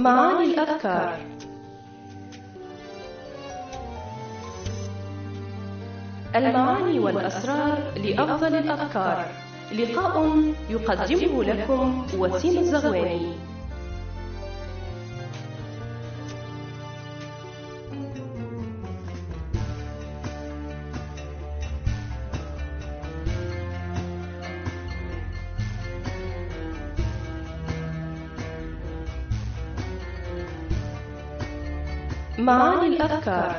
معاني الأفكار. المعاني والأسرار لأفضل الأفكار. لقاء يقدمه لكم وسيم الزغواني. معاني الأفكار.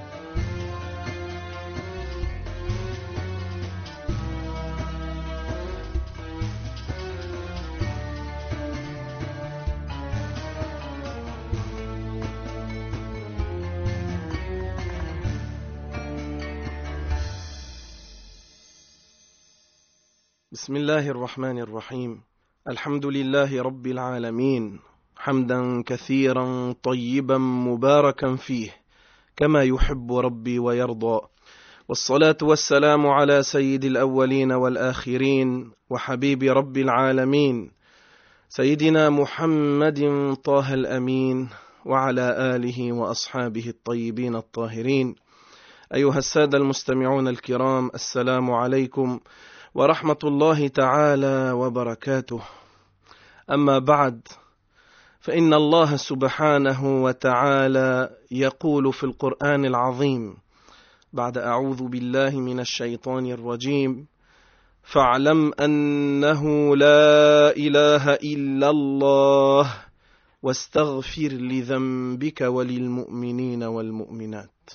بسم الله الرحمن الرحيم. الحمد لله رب العالمين، حمدا كثيرا طيبا مباركا فيه كما يحب ربي ويرضى، والصلاة والسلام على سيد الأولين والآخرين وحبيب رب العالمين سيدنا محمد طه الأمين وعلى آله وأصحابه الطيبين الطاهرين. أيها السادة المستمعون الكرام، السلام عليكم ورحمة الله تعالى وبركاته. أما بعد، فإن الله سبحانه وتعالى يقول في القرآن العظيم بعد أعوذ بالله من الشيطان الرجيم: فاعلم أنه لا إله إلا الله واستغفر لذنبك وللمؤمنين والمؤمنات.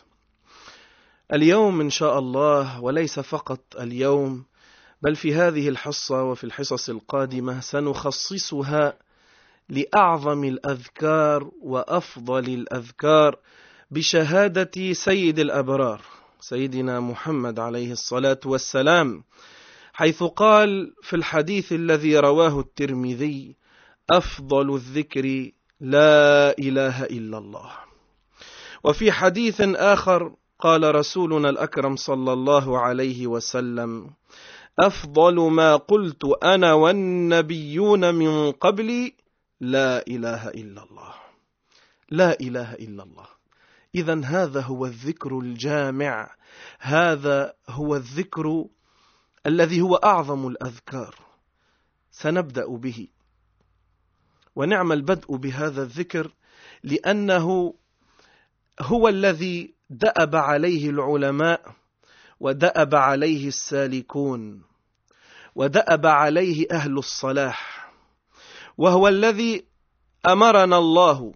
اليوم إن شاء الله، وليس فقط اليوم بل في هذه الحصة وفي الحصص القادمة، سنخصصها لأعظم الأذكار وأفضل الأذكار بشهادة سيد الأبرار سيدنا محمد عليه الصلاة والسلام، حيث قال في الحديث الذي رواه الترمذي: أفضل الذكر لا إله إلا الله. وفي حديث آخر قال رسولنا الأكرم صلى الله عليه وسلم: أفضل ما قلت أنا والنبيون من قبلي لا إله إلا الله. لا إله إلا الله. إذن هذا هو الذكر الجامع، هذا هو الذكر الذي هو أعظم الأذكار. سنبدأ به، ونعم البدء بهذا الذكر لأنه هو الذي دأب عليه العلماء ودأب عليه السالكون ودأب عليه أهل الصلاح، وهو الذي أمرنا الله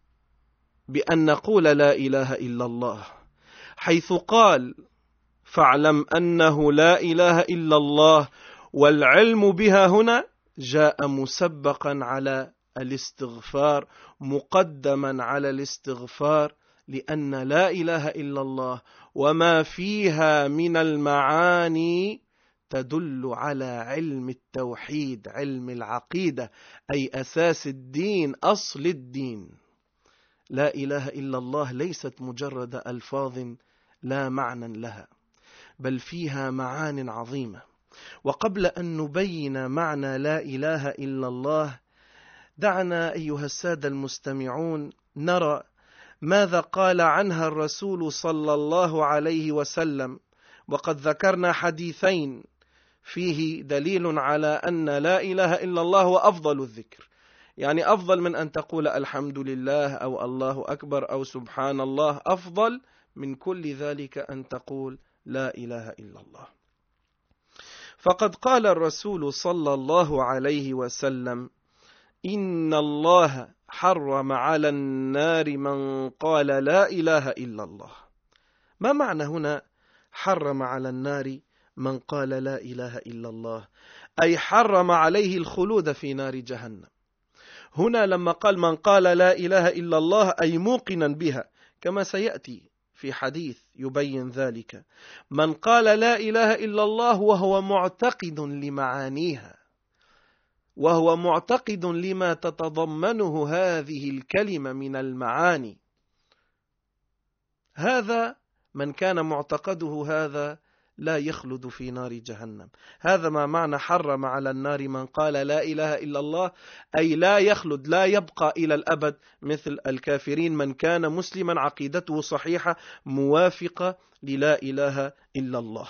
بأن نقول لا إله إلا الله، حيث قال: فاعلم أنه لا إله إلا الله. والعلم بها هنا جاء مسبقا على الاستغفار، مقدما على الاستغفار، لأن لا إله إلا الله وما فيها من المعاني تدل على علم التوحيد، علم العقيدة، أي أساس الدين، أصل الدين. لا إله إلا الله ليست مجرد ألفاظ لا معنى لها، بل فيها معان عظيمة. وقبل أن نبين معنى لا إله إلا الله، دعنا أيها السادة المستمعون نرى ماذا قال عنها الرسول صلى الله عليه وسلم. وقد ذكرنا حديثين فيه دليل على أن لا إله إلا الله هو أفضل الذكر، يعني أفضل من أن تقول الحمد لله أو الله أكبر أو سبحان الله، أفضل من كل ذلك أن تقول لا إله إلا الله. فقد قال الرسول صلى الله عليه وسلم: إن الله حرم على النار من قال لا إله إلا الله. ما معنى هنا حرم على النار من قال لا إله إلا الله؟ أي حرم عليه الخلود في نار جهنم. هنا لما قال من قال لا إله إلا الله أي موقنا بها، كما سيأتي في حديث يبين ذلك. من قال لا إله إلا الله وهو معتقد لمعانيها، وهو معتقد لما تتضمنه هذه الكلمة من المعاني، هذا من كان معتقده هذا لا يخلد في نار جهنم. هذا ما معنى حرم على النار من قال لا إله إلا الله، أي لا يخلد، لا يبقى إلى الأبد مثل الكافرين من كان مسلما عقيدته صحيحة موافقة للا إله إلا الله.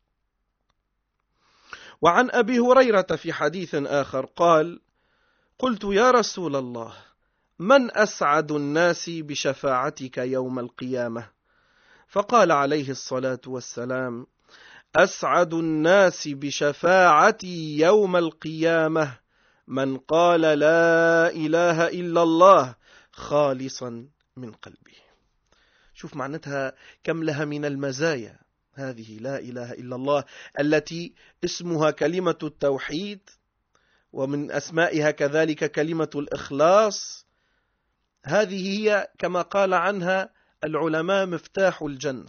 وعن أبي هريرة في حديث آخر قال: قلت يا رسول الله من أسعد الناس بشفاعتك يوم القيامة؟ فقال عليه الصلاة والسلام: أسعد الناس بشفاعتي يوم القيامة من قال لا إله إلا الله خالصا من قلبه. شوف معناتها كم لها من المزايا هذه لا إله إلا الله، التي اسمها كلمة التوحيد، ومن أسمائها كذلك كلمة الإخلاص. هذه هي كما قال عنها العلماء مفتاح الجنة.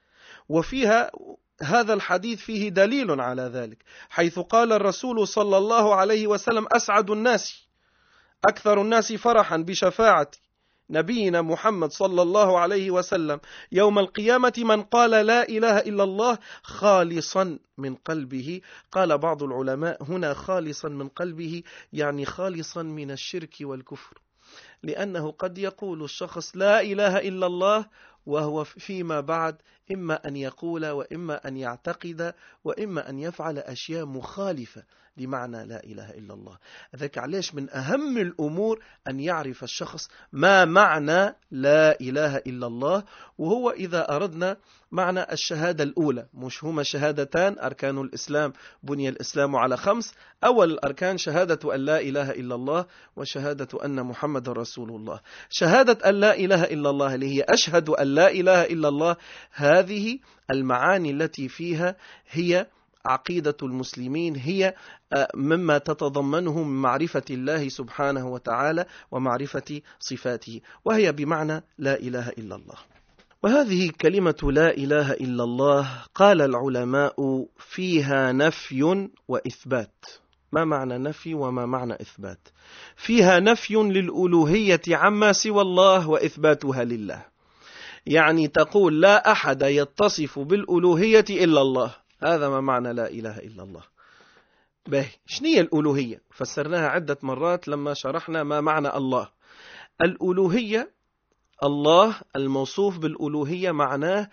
وفيها هذا الحديث فيه دليل على ذلك، حيث قال الرسول صلى الله عليه وسلم: أسعد الناس، أكثر الناس فرحا بشفاعة نبينا محمد صلى الله عليه وسلم يوم القيامة من قال لا إله إلا الله خالصا من قلبه. قال بعض العلماء هنا خالصا من قلبه يعني خالصا من الشرك والكفر، لأنه قد يقول الشخص لا إله إلا الله وهو فيما بعد إما أن يقول وإما أن يعتقد وإما أن يفعل أشياء مخالفة لمعنى لا إله إلا الله. ذلك علاش من أهم الأمور أن يعرف الشخص ما معنى لا إله إلا الله. وهو إذا أردنا معنى الشهادة الأولى، مش هما شهادتان أركان الإسلام، بني الإسلام على 5، أول الأركان شهادة أن لا إله إلا الله وشهادة أن محمد رسول الله. شهادة أن لا إله إلا الله اللي هي أشهد أن لا إله إلا الله، هذه المعاني التي فيها هي عقيدة المسلمين، هي مما تتضمنه من معرفة الله سبحانه وتعالى ومعرفة صفاته، وهي بمعنى لا إله إلا الله. وهذه كلمة لا إله إلا الله قال العلماء فيها نفي وإثبات. ما معنى نفي وما معنى إثبات؟ فيها نفي للألوهية عما سوى الله وإثباتها لله، يعني تقول لا أحد يتصف بالألوهية إلا الله، هذا ما معنى لا إله إلا الله. شنية الألوهية؟ فسرناها عدة مرات لما شرحنا ما معنى الله. الألوهية، الله الموصوف بالألوهية معناه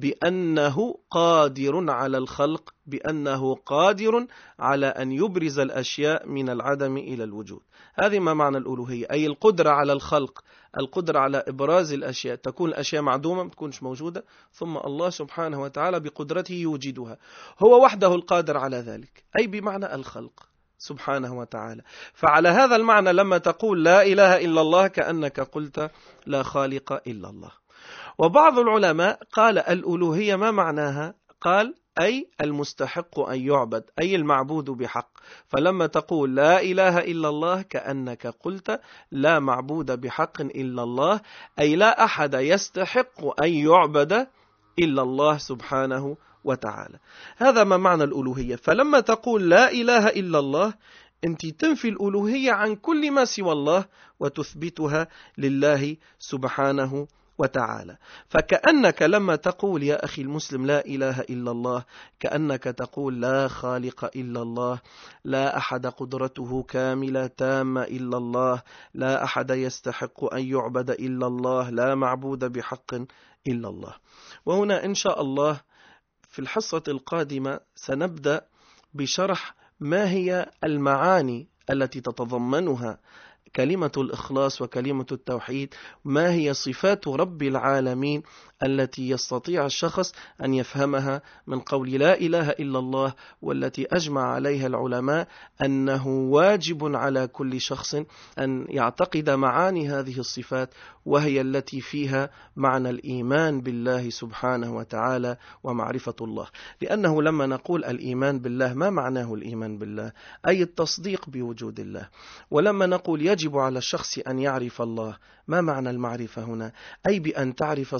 بأنه قادر على الخلق، بأنه قادر على أن يبرز الأشياء من العدم إلى الوجود. هذه ما معنى الألوهية، أي القدرة على الخلق، القدرة على إبراز الأشياء، تكون الأشياء معدومة ما تكونش موجودة، ثم الله سبحانه وتعالى بقدرته يوجدها، هو وحده القادر على ذلك، أي بمعنى الخلق سبحانه وتعالى. فعلى هذا المعنى لما تقول لا إله إلا الله كأنك قلت لا خالق إلا الله. وبعض العلماء قال الألوهية ما معناها؟ قال أي المستحق أن يعبد، أي المعبود بحق. فلما تقول لا إله إلا الله كأنك قلت لا معبود بحق إلا الله، أي لا أحد يستحق أن يعبد إلا الله سبحانه وتعالى. هذا ما معنى الألوهية. فلما تقول لا إله إلا الله أنت تنفي الألوهية عن كل ما سوى الله وتثبتها لله سبحانه وتعالى. فكأنك لما تقول يا أخي المسلم لا إله إلا الله كأنك تقول لا خالق إلا الله، لا أحد قدرته كاملة تامة إلا الله، لا أحد يستحق أن يعبد إلا الله، لا معبود بحق إلا الله. وهنا إن شاء الله في الحصة القادمة سنبدأ بشرح ما هي المعاني التي تتضمنها كلمة الإخلاص وكلمة التوحيد، ما هي صفات رب العالمين التي يستطيع الشخص أن يفهمها من قول لا إله إلا الله، والتي أجمع عليها العلماء أنه واجب على كل شخص أن يعتقد معاني هذه الصفات، وهي التي فيها معنى الإيمان بالله سبحانه وتعالى ومعرفة الله. لأنه لما نقول الإيمان بالله ما معناه الإيمان بالله؟ أي التصديق بوجود الله. ولما نقول يجب على الشخص أن يعرف الله، ما معنى المعرفة هنا؟ أي بأن تعرف صفات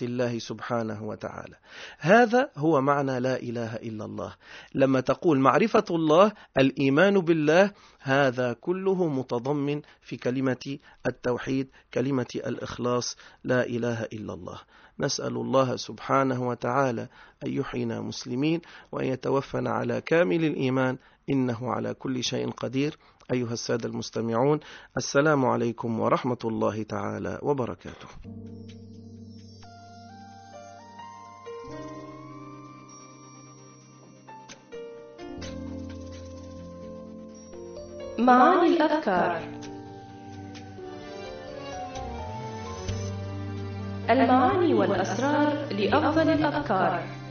الله سبحانه وتعالى. هذا هو معنى لا إله إلا الله. لما تقول معرفة الله، الإيمان بالله، هذا كله متضمن في كلمة التوحيد، كلمة الإخلاص، لا إله إلا الله. نسأل الله سبحانه وتعالى أن يحيينا مسلمين وأن يتوفنا على كامل الإيمان، إنه على كل شيء قدير. أيها السادة المستمعون، السلام عليكم ورحمة الله تعالى وبركاته. معاني الأذكار. المعاني والأسرار لأفضل الأذكار.